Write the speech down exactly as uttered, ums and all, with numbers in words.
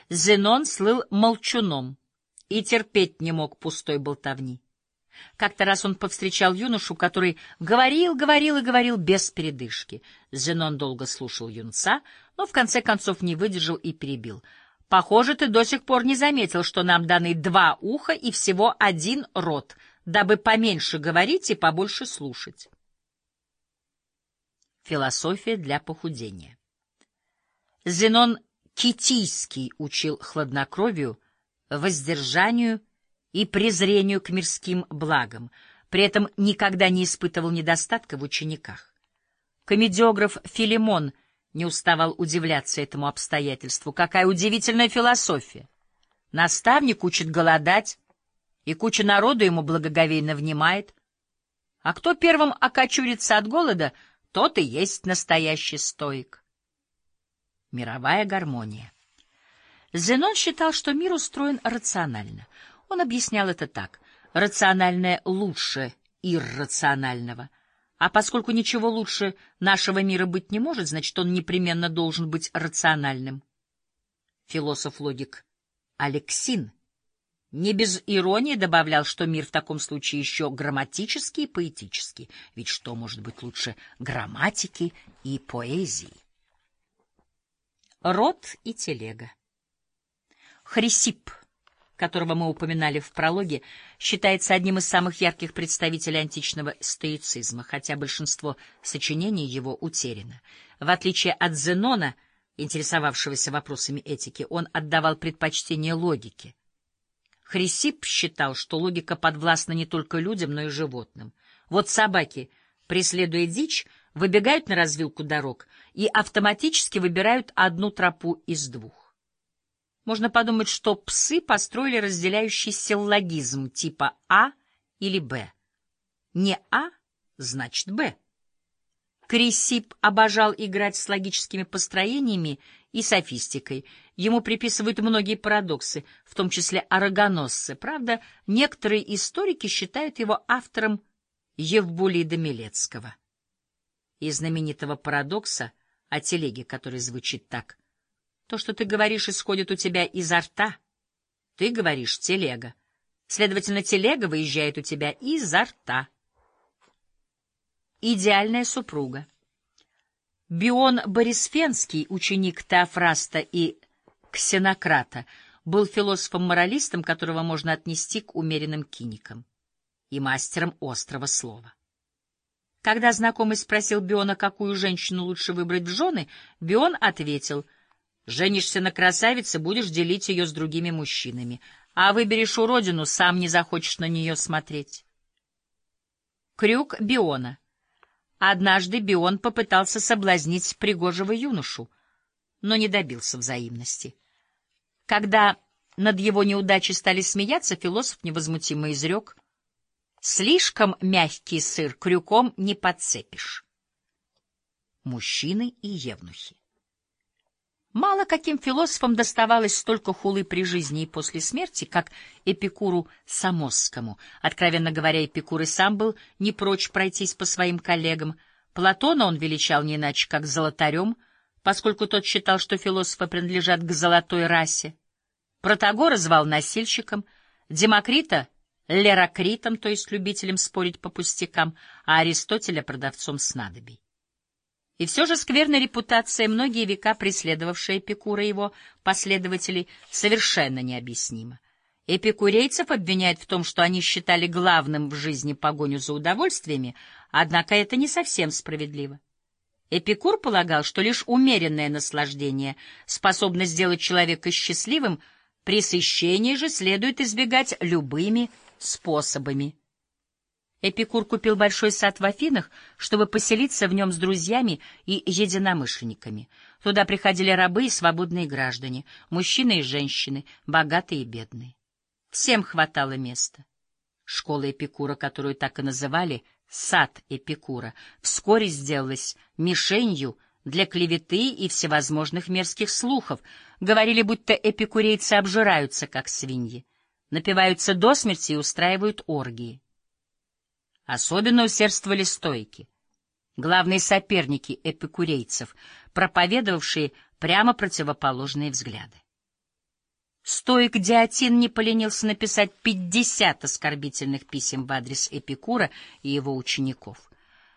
Зенон слыл молчуном и терпеть не мог пустой болтовни. Как-то раз он повстречал юношу, который говорил, говорил и говорил без передышки. Зенон долго слушал юнца, но в конце концов не выдержал и перебил. «Похоже, ты до сих пор не заметил, что нам даны два уха и всего один рот, дабы поменьше говорить и побольше слушать». Философия для похудения. Зенон Китийский учил хладнокровию, воздержанию и презрению к мирским благам, при этом никогда не испытывал недостатка в учениках. Комедиограф Филимон не уставал удивляться этому обстоятельству. Какая удивительная философия! Наставник учит голодать, и куча народу ему благоговейно внимает. А кто первым окочурится от голода, тот и есть настоящий стоик. Мировая гармония. Зенон считал, что мир устроен рационально. Он объяснял это так: рациональное лучше иррационального. А поскольку ничего лучше нашего мира быть не может, значит, он непременно должен быть рациональным. Философ-логик Алексин не без иронии добавлял, что мир в таком случае еще грамматический и поэтический. Ведь что может быть лучше грамматики и поэзии? Род и телега. Хрисипп, которого мы упоминали в прологе, считается одним из самых ярких представителей античного стоицизма, хотя большинство сочинений его утеряно. В отличие от Зенона, интересовавшегося вопросами этики, он отдавал предпочтение логике. Хрисипп считал, что логика подвластна не только людям, но и животным. Вот собаки, преследуя дичь, выбегают на развилку дорог и автоматически выбирают одну тропу из двух. Можно подумать, что псы построили разделяющий силлогизм типа А или Б. Не А, значит Б. Хрисипп обожал играть с логическими построениями и софистикой. Ему приписывают многие парадоксы, в том числе орогоносцы. Правда, некоторые историки считают его автором Евбулида Милецкого. Из знаменитого парадокса о телеге, который звучит так: то, что ты говоришь, исходит у тебя изо рта. Ты говоришь телега. Следовательно, телега выезжает у тебя изо рта. Идеальная супруга. Бион Борисфенский, ученик Теофраста и Ксенократа, был философом-моралистом, которого можно отнести к умеренным киникам, и мастером острого слова. Когда знакомый спросил Биона, какую женщину лучше выбрать в жены, Бион ответил: «Женишься на красавице, будешь делить ее с другими мужчинами, а выберешь уродину, сам не захочешь на нее смотреть». Крюк Биона. Однажды Бион попытался соблазнить пригожего юношу, но не добился взаимности. Когда над его неудачей стали смеяться, философ невозмутимо изрек: «Слишком мягкий сыр крюком не подцепишь». Мужчины и евнухи. Мало каким философам доставалось столько хулы при жизни и после смерти, как Эпикуру Самосскому. Откровенно говоря, Эпикур и сам был не прочь пройтись по своим коллегам. Платона он величал не иначе, как золотарем, поскольку тот считал, что философы принадлежат к золотой расе. Протагора звал носильщиком, Демокрита — лерокритом, то есть любителем спорить по пустякам, а Аристотеля — продавцом снадобий. И все же скверная репутация, многие века преследовавшая Эпикура и его последователей, совершенно необъяснима. Эпикурейцев обвиняют в том, что они считали главным в жизни погоню за удовольствиями, однако это не совсем справедливо. Эпикур полагал, что лишь умеренное наслаждение способно сделать человека счастливым, пресыщение же следует избегать любыми способами. Эпикур купил большой сад в Афинах, чтобы поселиться в нем с друзьями и единомышленниками. Туда приходили рабы и свободные граждане, мужчины и женщины, богатые и бедные. Всем хватало места. Школа Эпикура, которую так и называли «сад Эпикура», вскоре сделалась мишенью для клеветы и всевозможных мерзких слухов. Говорили, будто эпикурейцы обжираются, как свиньи, напиваются до смерти и устраивают оргии. Особенно усердствовали стоики, главные соперники эпикурейцев, проповедовавшие прямо противоположные взгляды. Стоик Диотин не поленился написать пятьдесят оскорбительных писем в адрес Эпикура и его учеников.